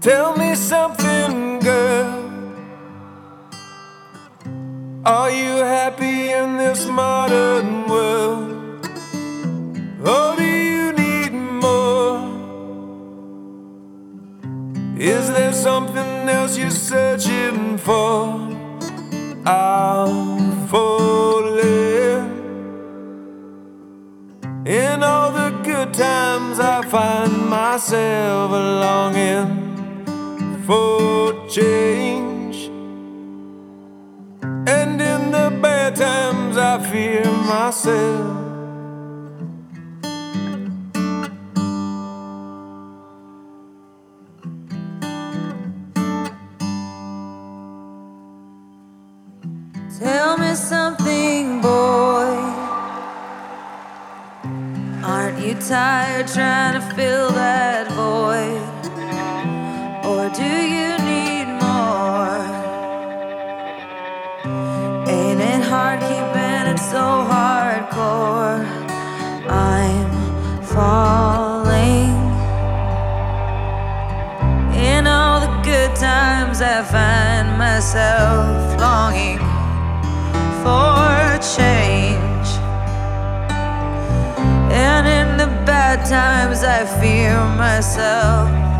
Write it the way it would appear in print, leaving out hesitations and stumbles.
Tell me something, girl. Are you happy in this modern world? Or do you need more? Is there something else you're searching for? I'm falling. In all the good times I find myself longing for change, and in the bad times I fear myself. Tell me something, boy. Aren't you tired trying to fill that void? Or do you need more? Ain't it hard keeping it so hardcore? I'm falling. In all the good times I find myself longing for change, and in the bad times I fear myself.